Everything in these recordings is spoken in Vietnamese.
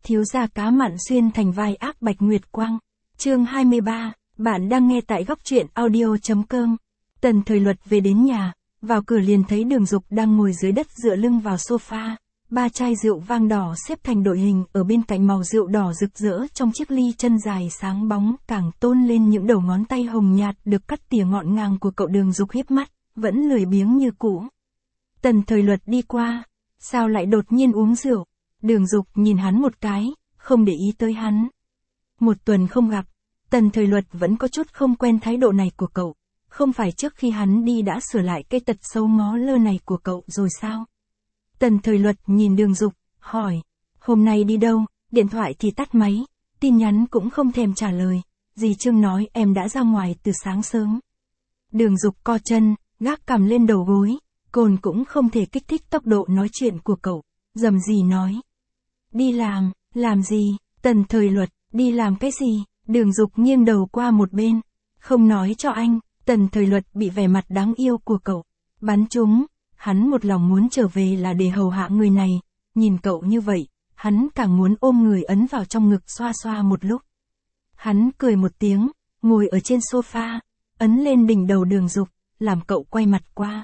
Thiếu gia cá mặn xuyên thành vai ác Bạch Nguyệt Quang. Chương 23, bạn đang nghe tại góc truyện audio.com. Tần Thời Luật về đến nhà, vào cửa liền thấy Đường Dục đang ngồi dưới đất dựa lưng vào sofa. Ba chai rượu vang đỏ xếp thành đội hình ở bên cạnh, màu rượu đỏ rực rỡ trong chiếc ly chân dài sáng bóng càng tôn lên những đầu ngón tay hồng nhạt được cắt tỉa ngọn ngàng của cậu. Đường Dục hiếp mắt, vẫn lười biếng như cũ. Tần Thời Luật đi qua, sao lại đột nhiên uống rượu? Đường Dục nhìn hắn một cái, không để ý tới hắn. Một tuần không gặp, Tần Thời Luật vẫn có chút không quen thái độ này của cậu. Không phải trước khi hắn đi đã sửa lại cái tật xấu ngó lơ này của cậu rồi sao? Tần Thời Luật nhìn Đường Dục, hỏi, hôm nay đi đâu? Điện thoại thì tắt máy, tin nhắn cũng không thèm trả lời. Dì Trương nói em đã ra ngoài từ sáng sớm. Đường Dục co chân, gác cằm lên đầu gối, cồn cũng không thể kích thích tốc độ nói chuyện của cậu. Dầm gì nói, đi làm gì? Tần Thời Luật, đi làm cái gì? Đường Dục nghiêng đầu qua một bên, không nói cho anh. Tần Thời Luật bị vẻ mặt đáng yêu của cậu bắn trúng, hắn một lòng muốn trở về là để hầu hạ người này. Nhìn cậu như vậy, hắn càng muốn ôm người ấn vào trong ngực xoa xoa một lúc. Hắn cười một tiếng, ngồi ở trên sofa, ấn lên đỉnh đầu Đường Dục, làm cậu quay mặt qua.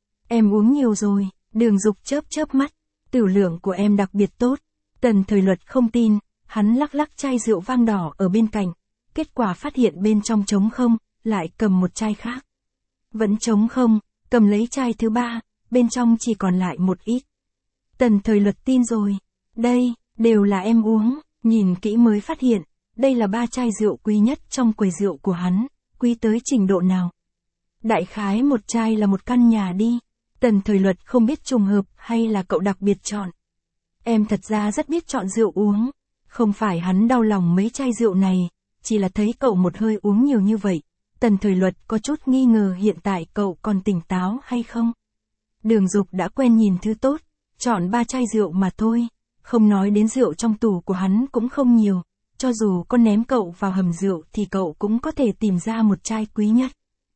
Em uống nhiều rồi. Đường Dục chớp mắt, tiểu lượng của em đặc biệt tốt. Tần Thời Luật không tin, hắn lắc chai rượu vang đỏ ở bên cạnh, kết quả phát hiện bên trong trống không, lại cầm một chai khác. Vẫn trống không, cầm lấy chai thứ ba, bên trong chỉ còn lại một ít. Tần Thời Luật tin rồi, đây, đều là em uống. Nhìn kỹ mới phát hiện, đây là 3 chai rượu quý nhất trong quầy rượu của hắn. Quý tới trình độ nào? Đại khái một chai là một căn nhà đi. Tần Thời Luật không biết trùng hợp hay là cậu đặc biệt chọn. Em thật ra rất biết chọn rượu uống. Không phải hắn đau lòng mấy chai rượu này, chỉ là thấy cậu một hơi uống nhiều như vậy. Tần Thời Luật có chút nghi ngờ hiện tại cậu còn tỉnh táo hay không. Đường Dục đã quen nhìn thứ tốt, chọn 3 chai rượu mà thôi. Không nói đến rượu trong tủ của hắn cũng không nhiều. Cho dù có ném cậu vào hầm rượu thì cậu cũng có thể tìm ra một chai quý nhất.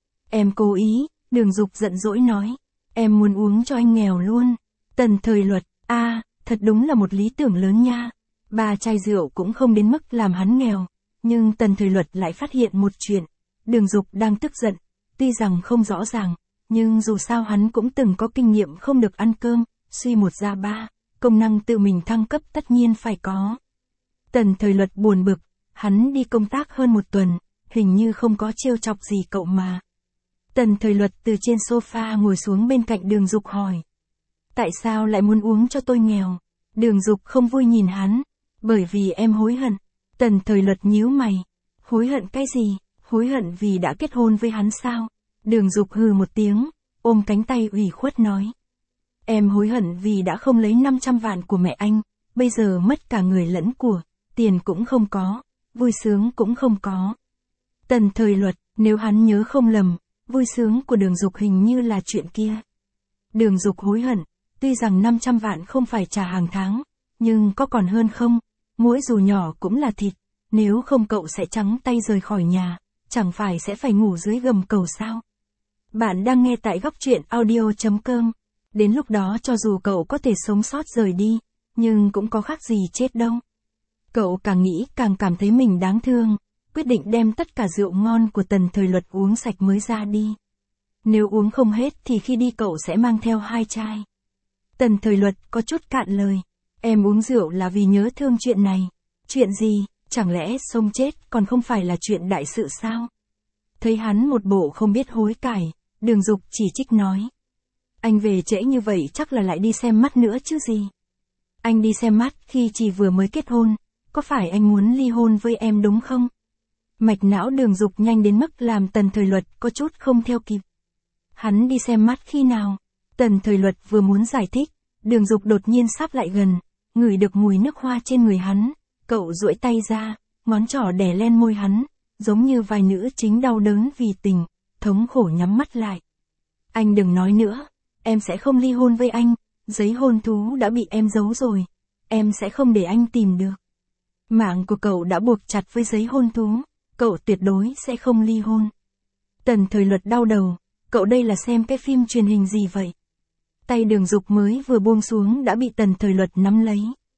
Em cố ý, Đường Dục giận dỗi nói. Em muốn uống cho anh nghèo luôn. Tần Thời Luật, thật đúng là một lý tưởng lớn nha. 3 chai rượu cũng không đến mức làm hắn nghèo. Nhưng Tần Thời Luật lại phát hiện một chuyện. Đường Dục đang tức giận. Tuy rằng không rõ ràng, nhưng dù sao hắn cũng từng có kinh nghiệm không được ăn cơm. Suy một ra ba, công năng tự mình thăng cấp tất nhiên phải có. Tần Thời Luật buồn bực. Hắn đi công tác hơn một tuần, hình như không có trêu chọc gì cậu mà. Tần Thời Luật từ trên sofa ngồi xuống bên cạnh Đường Dục hỏi. Tại sao lại muốn uống cho tôi nghèo? Đường Dục không vui nhìn hắn. Bởi vì em hối hận. Tần Thời Luật nhíu mày. Hối hận cái gì? Hối hận vì đã kết hôn với hắn sao? Đường Dục hừ một tiếng, ôm cánh tay ủy khuất nói. Em hối hận vì đã không lấy 500 vạn của mẹ anh, bây giờ mất cả người lẫn của, tiền cũng không có, vui sướng cũng không có. Tần Thời Luật, nếu hắn nhớ không lầm, vui sướng của Đường Dục hình như là chuyện kia. Đường Dục hối hận, tuy rằng 500 vạn không phải trả hàng tháng, nhưng có còn hơn không? Mỗi dù nhỏ cũng là thịt, nếu không cậu sẽ trắng tay rời khỏi nhà, chẳng phải sẽ phải ngủ dưới gầm cầu sao? Bạn đang nghe tại góc truyện audio.com. Đến lúc đó cho dù cậu có thể sống sót rời đi, nhưng cũng có khác gì chết đâu. Cậu càng nghĩ càng cảm thấy mình đáng thương, quyết định đem tất cả rượu ngon của Tần Thời Luật uống sạch mới ra đi. Nếu uống không hết thì khi đi cậu sẽ mang theo 2 chai. Tần Thời Luật có chút cạn lời. Em uống rượu là vì nhớ thương chuyện này. Chuyện gì? Chẳng lẽ sống chết còn không phải là chuyện đại sự sao? Thấy hắn một bộ không biết hối cải, Đường Dục chỉ trích nói. Anh về trễ như vậy chắc là lại đi xem mắt nữa chứ gì. Anh đi xem mắt khi chỉ vừa mới kết hôn, có phải anh muốn ly hôn với em đúng không? Mạch não Đường Dục nhanh đến mức làm Tần Thời Luật có chút không theo kịp. Hắn đi xem mắt khi nào? Tần Thời Luật vừa muốn giải thích, Đường Dục đột nhiên sáp lại gần, ngửi được mùi nước hoa trên người hắn. Cậu duỗi tay ra, ngón trỏ đè lên môi hắn, giống như vài nữ chính đau đớn vì tình, thống khổ nhắm mắt lại. Anh đừng nói nữa, em sẽ không ly hôn với anh, giấy hôn thú đã bị em giấu rồi, em sẽ không để anh tìm được. Mạng của cậu đã buộc chặt với giấy hôn thú, cậu tuyệt đối sẽ không ly hôn. Tần Thời Luật đau đầu, cậu đây là xem cái phim truyền hình gì vậy? Tay Đường Dục mới vừa buông xuống đã bị Tần Thời Luật nắm lấy.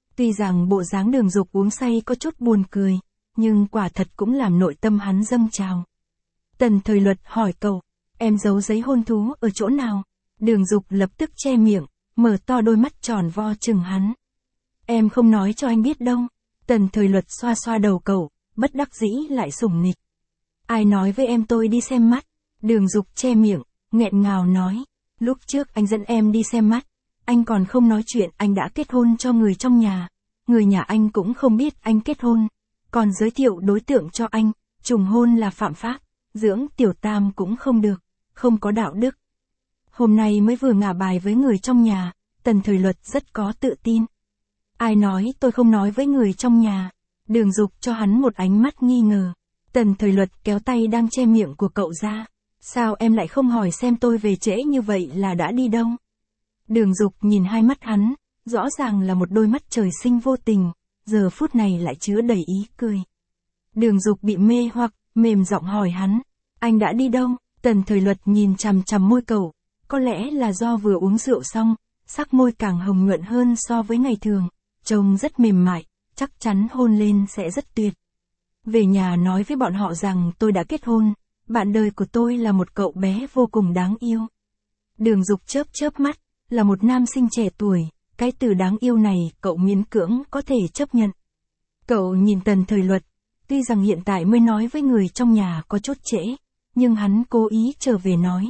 Tuy rằng bộ dáng Đường Dục uống say có chút buồn cười, nhưng quả thật cũng làm nội tâm hắn dâng trào. Tần Thời Luật hỏi cậu, em giấu giấy hôn thú ở chỗ nào? Đường Dục lập tức che miệng, mở to đôi mắt tròn vo chừng hắn. Em không nói cho anh biết đâu. Tần Thời Luật xoa xoa đầu cậu, bất đắc dĩ lại sủng nịch. Ai nói với em tôi đi xem mắt? Đường Dục che miệng, nghẹn ngào nói. Lúc trước anh dẫn em đi xem mắt, anh còn không nói chuyện anh đã kết hôn cho người trong nhà. Người nhà anh cũng không biết anh kết hôn, còn giới thiệu đối tượng cho anh, trùng hôn là phạm pháp, dưỡng tiểu tam cũng không được, không có đạo đức. Hôm nay mới vừa ngả bài với người trong nhà, Tần Thời Luật rất có tự tin. Ai nói tôi không nói với người trong nhà? Đường Dục cho hắn một ánh mắt nghi ngờ. Tần Thời Luật kéo tay đang che miệng của cậu ra. Sao em lại không hỏi xem tôi về trễ như vậy là đã đi đâu? Đường Dục nhìn hai mắt hắn, rõ ràng là một đôi mắt trời sinh vô tình, giờ phút này lại chứa đầy ý cười. Đường Dục bị mê hoặc, mềm giọng hỏi hắn, anh đã đi đâu? Tần Thời Luật nhìn chằm chằm môi cậu, có lẽ là do vừa uống rượu xong, sắc môi càng hồng nhuận hơn so với ngày thường, trông rất mềm mại, chắc chắn hôn lên sẽ rất tuyệt. Về nhà nói với bọn họ rằng tôi đã kết hôn, bạn đời của tôi là một cậu bé vô cùng đáng yêu. Đường Dục chớp chớp mắt, là một nam sinh trẻ tuổi, cái từ đáng yêu này cậu miễn cưỡng có thể chấp nhận. Cậu nhìn Tần Thời Luật, tuy rằng hiện tại mới nói với người trong nhà có chút trễ, nhưng hắn cố ý trở về nói,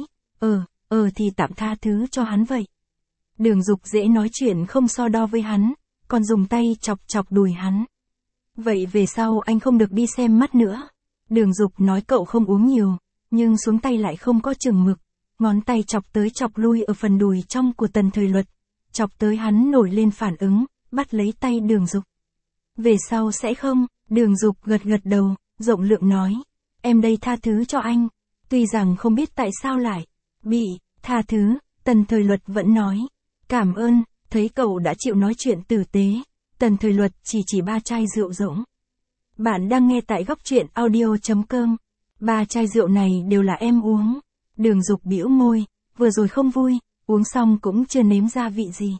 thì tạm tha thứ cho hắn vậy. Đường Dục dễ nói chuyện không so đo với hắn, còn dùng tay chọc chọc đùi hắn. Vậy về sau anh không được đi xem mắt nữa. Đường Dục nói cậu không uống nhiều, nhưng xuống tay lại không có chừng mực, ngón tay chọc tới chọc lui ở phần đùi trong của Tần Thời Luật, chọc tới hắn nổi lên phản ứng, bắt lấy tay Đường Dục. Về sau sẽ không? Đường Dục gật gật đầu, rộng lượng nói, em đây tha thứ cho anh. Tuy rằng không biết tại sao lại bị tha thứ, Tần Thời Luật vẫn nói, cảm ơn. Thấy cậu đã chịu nói chuyện tử tế, Tần Thời Luật chỉ 3 chai rượu rỗng. Bạn đang nghe tại góc truyện audio.com. 3 chai rượu này đều là em uống. Đường Dục bĩu môi, vừa rồi không vui, uống xong cũng chưa nếm ra vị gì.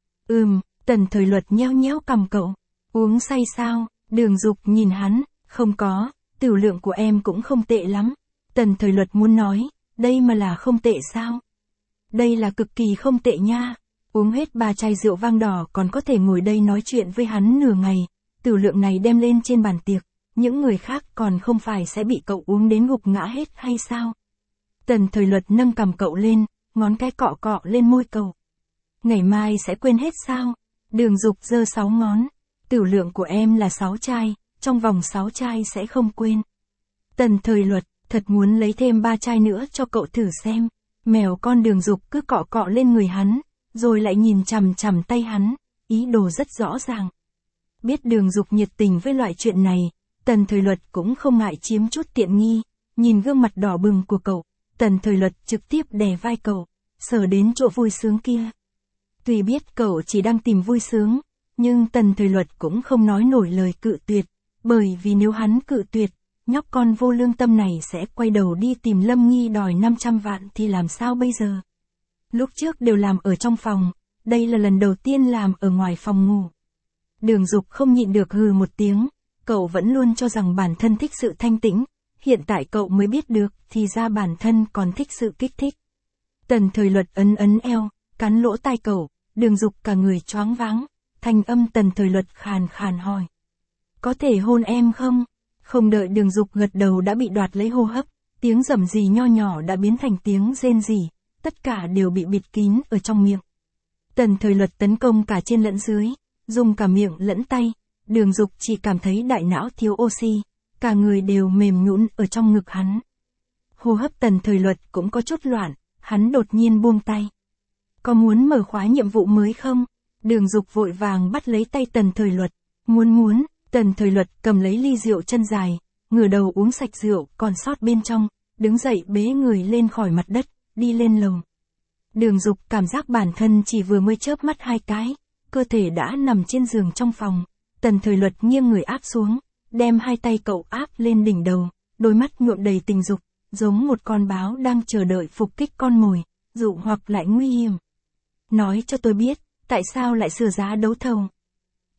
Tần Thời Luật nheo nhéo cằm cậu. Uống say sao? Đường Dục nhìn hắn, không có, tiểu lượng của em cũng không tệ lắm. Tần Thời Luật muốn nói, đây mà là không tệ sao? Đây là cực kỳ không tệ nha. Uống hết 3 chai rượu vang đỏ còn có thể ngồi đây nói chuyện với hắn nửa ngày, tiểu lượng này đem lên trên bàn tiệc, những người khác còn không phải sẽ bị cậu uống đến gục ngã hết hay sao? Tần Thời Luật nâng cằm cậu lên, ngón cái cọ cọ lên môi cậu. Ngày mai sẽ quên hết sao? Đường Dục giơ 6 ngón, tiểu lượng của em là 6 chai, trong vòng 6 chai sẽ không quên. Tần Thời Luật thật muốn lấy thêm 3 chai nữa cho cậu thử xem. Mèo con Đường Dục cứ cọ cọ lên người hắn, rồi lại nhìn chằm chằm tay hắn, ý đồ rất rõ ràng. Biết Đường Dục nhiệt tình với loại chuyện này, Tần Thời Luật cũng không ngại chiếm chút tiện nghi, nhìn gương mặt đỏ bừng của cậu, Tần Thời Luật trực tiếp đè vai cậu, sờ đến chỗ vui sướng kia. Tuy biết cậu chỉ đang tìm vui sướng, nhưng Tần Thời Luật cũng không nói nổi lời cự tuyệt, bởi vì nếu hắn cự tuyệt, nhóc con vô lương tâm này sẽ quay đầu đi tìm Lâm Nghi đòi 500 vạn thì làm sao bây giờ? Lúc trước đều làm ở trong phòng, đây là lần đầu tiên làm ở ngoài phòng ngủ. Đường Dục không nhịn được hừ một tiếng, cậu vẫn luôn cho rằng bản thân thích sự thanh tĩnh, hiện tại cậu mới biết được thì ra bản thân còn thích sự kích thích. Tần Thời Luật ấn eo, cắn lỗ tai cậu, Đường Dục cả người choáng váng, thanh âm Tần Thời Luật khàn khàn hỏi. Có thể hôn em không? Không đợi Đường Dục gật đầu đã bị đoạt lấy hô hấp, tiếng rầm rì nho nhỏ đã biến thành tiếng rên rỉ, tất cả đều bị bịt kín ở trong miệng. Tần Thời Luật tấn công cả trên lẫn dưới, dùng cả miệng lẫn tay, Đường Dục chỉ cảm thấy đại não thiếu oxy, cả người đều mềm nhũn ở trong ngực hắn. Hô hấp Tần Thời Luật cũng có chút loạn, hắn đột nhiên buông tay. Có muốn mở khóa nhiệm vụ mới không? Đường Dục vội vàng bắt lấy tay Tần Thời Luật. Muốn. Tần Thời Luật cầm lấy ly rượu chân dài, ngửa đầu uống sạch rượu còn sót bên trong, đứng dậy bế người lên khỏi mặt đất, đi lên lầu. Đường Dục cảm giác bản thân chỉ vừa mới chớp mắt 2 cái, cơ thể đã nằm trên giường trong phòng. Tần Thời Luật nghiêng người áp xuống, đem 2 tay cậu áp lên đỉnh đầu, đôi mắt nhuộm đầy tình dục, giống một con báo đang chờ đợi phục kích con mồi, dụ hoặc lại nguy hiểm. Nói cho tôi biết, tại sao lại sửa giá đấu thầu?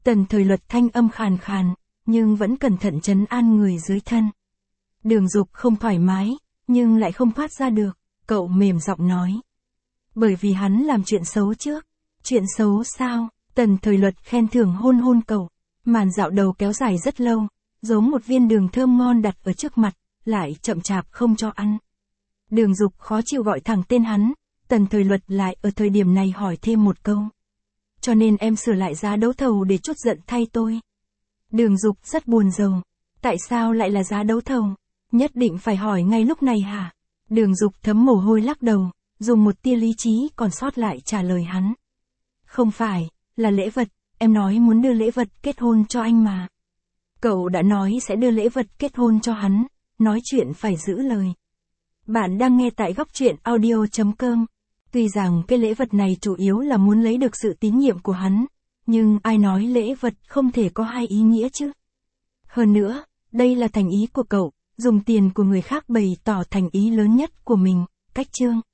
Tần Thời Luật thanh âm khàn khàn, nhưng vẫn cẩn thận trấn an người dưới thân. Đường Dục không thoải mái, nhưng lại không thoát ra được, cậu mềm giọng nói. Bởi vì hắn làm chuyện xấu trước. Chuyện xấu sao? Tần Thời Luật khen thưởng hôn hôn cậu. Màn dạo đầu kéo dài rất lâu, giống một viên đường thơm ngon đặt ở trước mặt, lại chậm chạp không cho ăn. Đường Dục khó chịu gọi thẳng tên hắn, Tần Thời Luật lại ở thời điểm này hỏi thêm một câu. Cho nên em sửa lại giá đấu thầu để trút giận thay tôi. Đường Dục rất buồn rầu. Tại sao lại là giá đấu thầu? Nhất định phải hỏi ngay lúc này hả? Đường Dục thấm mồ hôi lắc đầu, dùng một tia lý trí còn sót lại trả lời hắn. Không phải, là lễ vật, em nói muốn đưa lễ vật kết hôn cho anh mà. Cậu đã nói sẽ đưa lễ vật kết hôn cho hắn, nói chuyện phải giữ lời. Bạn đang nghe tại góc truyện audio.com. Tuy rằng cái lễ vật này chủ yếu là muốn lấy được sự tín nhiệm của hắn, nhưng ai nói lễ vật không thể có hai ý nghĩa chứ. Hơn nữa, đây là thành ý của cậu, dùng tiền của người khác bày tỏ thành ý lớn nhất của mình, cách chương.